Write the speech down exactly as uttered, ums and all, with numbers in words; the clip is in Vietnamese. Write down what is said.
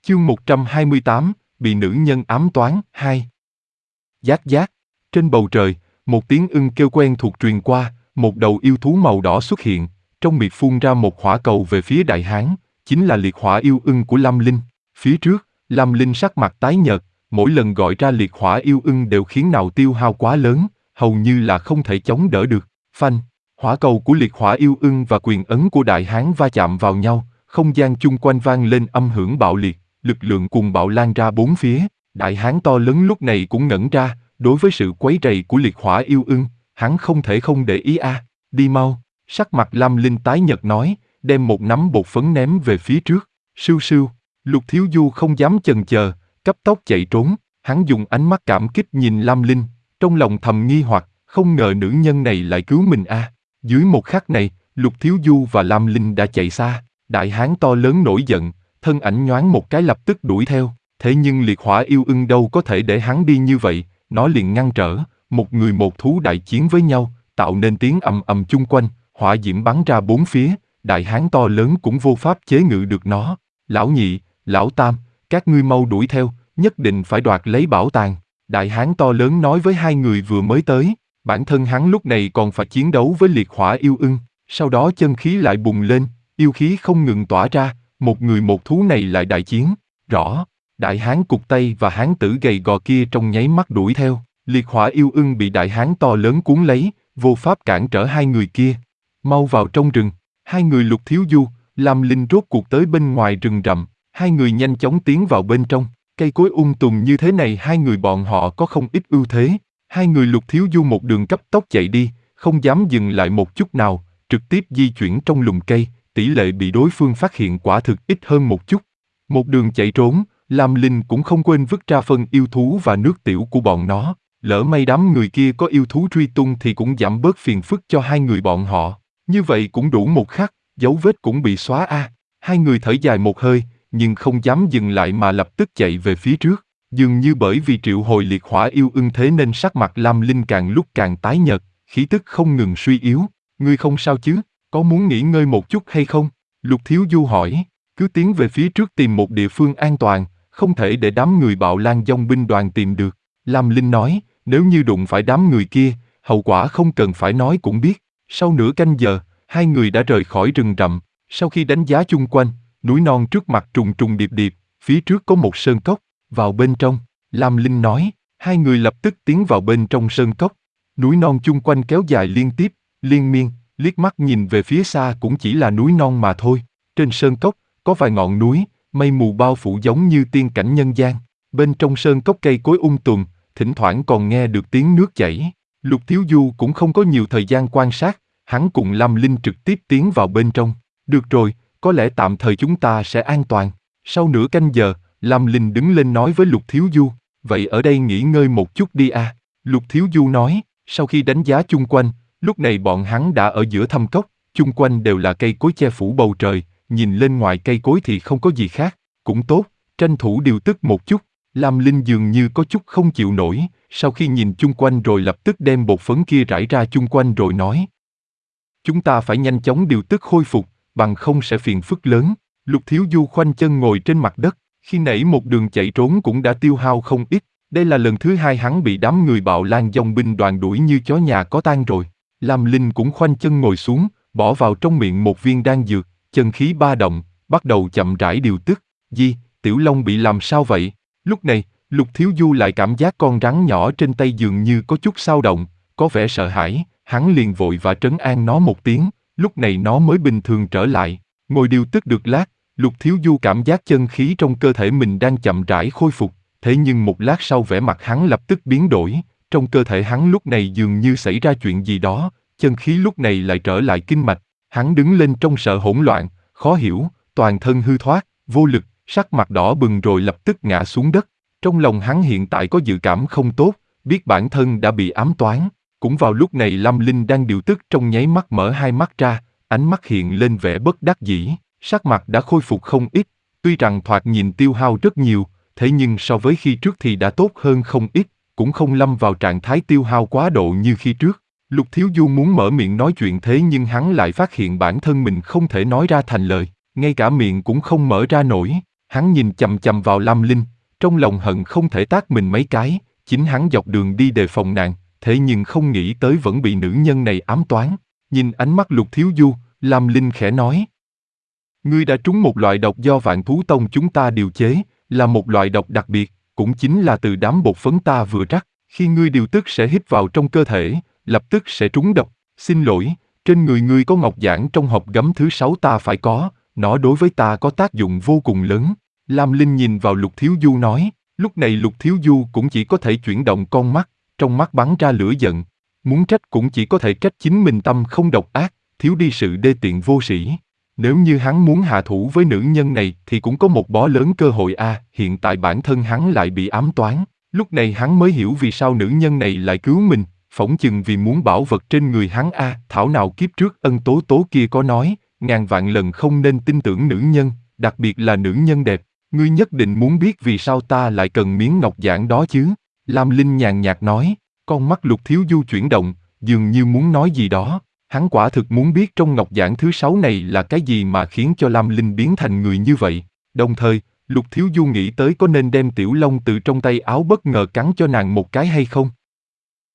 Chương một trăm hai mươi tám, bị nữ nhân ám toán, hai. Giác giác. Trên bầu trời, một tiếng ưng kêu quen thuộc truyền qua, một đầu yêu thú màu đỏ xuất hiện, trong miệng phun ra một hỏa cầu về phía đại hán, chính là liệt hỏa yêu ưng của Lâm Linh. Phía trước, Lâm Linh sắc mặt tái nhợt, mỗi lần gọi ra liệt hỏa yêu ưng đều khiến nào tiêu hao quá lớn, hầu như là không thể chống đỡ được. Phanh, hỏa cầu của liệt hỏa yêu ưng và quyền ấn của đại hán va chạm vào nhau, không gian chung quanh vang lên âm hưởng bạo liệt, lực lượng cuồng bạo lan ra bốn phía. Đại hán to lớn lúc này cũng ngẩn ra, đối với sự quấy rầy của liệt hỏa yêu ưng, hắn không thể không để ý a. À, đi mau. Sắc mặt Lâm Linh tái nhợt nói, đem một nắm bột phấn ném về phía trước. Sưu sưu. Lục Thiếu Du không dám chần chờ, cấp tốc chạy trốn. Hắn dùng ánh mắt cảm kích nhìn Lâm Linh, trong lòng thầm nghi hoặc, không ngờ nữ nhân này lại cứu mình a. À. Dưới một khắc này, Lục Thiếu Du và Lâm Linh đã chạy xa. Đại hán to lớn nổi giận, thân ảnh nhoáng một cái lập tức đuổi theo. Thế nhưng liệt hỏa yêu ưng đâu có thể để hắn đi như vậy, nó liền ngăn trở, một người một thú đại chiến với nhau, tạo nên tiếng ầm ầm chung quanh, hỏa diễm bắn ra bốn phía, đại hán to lớn cũng vô pháp chế ngự được nó. Lão nhị, lão tam, các ngươi mau đuổi theo, nhất định phải đoạt lấy bảo tàng. Đại hán to lớn nói với hai người vừa mới tới, bản thân hắn lúc này còn phải chiến đấu với liệt hỏa yêu ưng, sau đó chân khí lại bùng lên, yêu khí không ngừng tỏa ra, một người một thú này lại đại chiến, rõ. Đại hán cụt tay và hán tử gầy gò kia trong nháy mắt đuổi theo, liệt hỏa yêu ưng bị đại hán to lớn cuốn lấy, vô pháp cản trở hai người kia. Mau vào trong rừng, hai người Lục Thiếu Du, Lâm Linh rốt cuộc tới bên ngoài rừng rậm, hai người nhanh chóng tiến vào bên trong, cây cối um tùm như thế này hai người bọn họ có không ít ưu thế. Hai người Lục Thiếu Du một đường cấp tốc chạy đi, không dám dừng lại một chút nào, trực tiếp di chuyển trong lùm cây, tỷ lệ bị đối phương phát hiện quả thực ít hơn một chút. Một đường chạy trốn, Lâm Linh cũng không quên vứt ra phân yêu thú và nước tiểu của bọn nó, lỡ may đám người kia có yêu thú truy tung thì cũng giảm bớt phiền phức cho hai người bọn họ, như vậy cũng đủ một khắc, dấu vết cũng bị xóa a. À. Hai người thở dài một hơi, nhưng không dám dừng lại mà lập tức chạy về phía trước, dường như bởi vì triệu hồi liệt hỏa yêu ưng thế nên sắc mặt Lâm Linh càng lúc càng tái nhợt, khí tức không ngừng suy yếu. Ngươi không sao chứ, có muốn nghỉ ngơi một chút hay không? Lục Thiếu Du hỏi, cứ tiến về phía trước tìm một địa phương an toàn, không thể để đám người bạo lan dông binh đoàn tìm được. Lâm Linh nói, nếu như đụng phải đám người kia, hậu quả không cần phải nói cũng biết. Sau nửa canh giờ, hai người đã rời khỏi rừng rậm. Sau khi đánh giá chung quanh, núi non trước mặt trùng trùng điệp điệp, phía trước có một sơn cốc, vào bên trong. Lâm Linh nói, hai người lập tức tiến vào bên trong sơn cốc. Núi non chung quanh kéo dài liên tiếp, liên miên, liếc mắt nhìn về phía xa cũng chỉ là núi non mà thôi. Trên sơn cốc, có vài ngọn núi, mây mù bao phủ giống như tiên cảnh nhân gian. Bên trong sơn cốc cây cối um tùm, thỉnh thoảng còn nghe được tiếng nước chảy. Lục Thiếu Du cũng không có nhiều thời gian quan sát, hắn cùng Lâm Linh trực tiếp tiến vào bên trong. Được rồi, có lẽ tạm thời chúng ta sẽ an toàn. Sau nửa canh giờ, Lâm Linh đứng lên nói với Lục Thiếu Du, vậy ở đây nghỉ ngơi một chút đi à. Lục Thiếu Du nói, sau khi đánh giá chung quanh, lúc này bọn hắn đã ở giữa thâm cốc, chung quanh đều là cây cối che phủ bầu trời, nhìn lên ngoài cây cối thì không có gì khác, cũng tốt, tranh thủ điều tức một chút. Lâm Linh dường như có chút không chịu nổi, sau khi nhìn chung quanh rồi lập tức đem bột phấn kia rải ra chung quanh rồi nói. Chúng ta phải nhanh chóng điều tức khôi phục, bằng không sẽ phiền phức lớn. Lục Thiếu Du khoanh chân ngồi trên mặt đất, khi nãy một đường chạy trốn cũng đã tiêu hao không ít, đây là lần thứ hai hắn bị đám người bạo lan dông binh đoàn đuổi như chó nhà có tang rồi. Lâm Linh cũng khoanh chân ngồi xuống, bỏ vào trong miệng một viên đan dược, chân khí ba động, bắt đầu chậm rãi điều tức. Di, Tiểu Long bị làm sao vậy? Lúc này, Lục Thiếu Du lại cảm giác con rắn nhỏ trên tay dường như có chút xao động, có vẻ sợ hãi, hắn liền vội và trấn an nó một tiếng, lúc này nó mới bình thường trở lại. Ngồi điều tức được lát, Lục Thiếu Du cảm giác chân khí trong cơ thể mình đang chậm rãi khôi phục, thế nhưng một lát sau vẻ mặt hắn lập tức biến đổi, trong cơ thể hắn lúc này dường như xảy ra chuyện gì đó, chân khí lúc này lại trở lại kinh mạch, hắn đứng lên trong sợ hỗn loạn, khó hiểu, toàn thân hư thoát, vô lực, sắc mặt đỏ bừng rồi lập tức ngã xuống đất. Trong lòng hắn hiện tại có dự cảm không tốt, biết bản thân đã bị ám toán. Cũng vào lúc này Lâm Linh đang điều tức trong nháy mắt mở hai mắt ra, ánh mắt hiện lên vẻ bất đắc dĩ, sắc mặt đã khôi phục không ít, tuy rằng thoạt nhìn tiêu hao rất nhiều, thế nhưng so với khi trước thì đã tốt hơn không ít, cũng không lâm vào trạng thái tiêu hao quá độ như khi trước. Lục Thiếu Du muốn mở miệng nói chuyện thế nhưng hắn lại phát hiện bản thân mình không thể nói ra thành lời, ngay cả miệng cũng không mở ra nổi. Hắn nhìn chằm chằm vào Lam Linh, trong lòng hận không thể tát mình mấy cái, chính hắn dọc đường đi đề phòng nàng, thế nhưng không nghĩ tới vẫn bị nữ nhân này ám toán. Nhìn ánh mắt Lục Thiếu Du, Lam Linh khẽ nói. Ngươi đã trúng một loại độc do Vạn Thú Tông chúng ta điều chế, là một loại độc đặc biệt, cũng chính là từ đám bột phấn ta vừa rắc, khi ngươi điều tức sẽ hít vào trong cơ thể, lập tức sẽ trúng độc. Xin lỗi, trên người ngươi có ngọc giản trong hộp gấm thứ sáu ta phải có, nó đối với ta có tác dụng vô cùng lớn. Lam Linh nhìn vào Lục Thiếu Du nói, lúc này Lục Thiếu Du cũng chỉ có thể chuyển động con mắt, trong mắt bắn ra lửa giận. Muốn trách cũng chỉ có thể trách chính mình tâm không độc ác, thiếu đi sự đê tiện vô sĩ. Nếu như hắn muốn hạ thủ với nữ nhân này thì cũng có một bó lớn cơ hội a. À, hiện tại bản thân hắn lại bị ám toán. Lúc này hắn mới hiểu vì sao nữ nhân này lại cứu mình, phỏng chừng vì muốn bảo vật trên người hắn a. À, thảo nào kiếp trước Ân Tố Tố kia có nói, ngàn vạn lần không nên tin tưởng nữ nhân, đặc biệt là nữ nhân đẹp. Ngươi nhất định muốn biết vì sao ta lại cần miếng ngọc giản đó chứ? Lam Linh nhàn nhạt nói, con mắt Lục Thiếu Du chuyển động, dường như muốn nói gì đó. Hắn quả thực muốn biết trong ngọc giản thứ sáu này là cái gì mà khiến cho Lam Linh biến thành người như vậy. Đồng thời, Lục Thiếu Du nghĩ tới có nên đem Tiểu Long từ trong tay áo bất ngờ cắn cho nàng một cái hay không.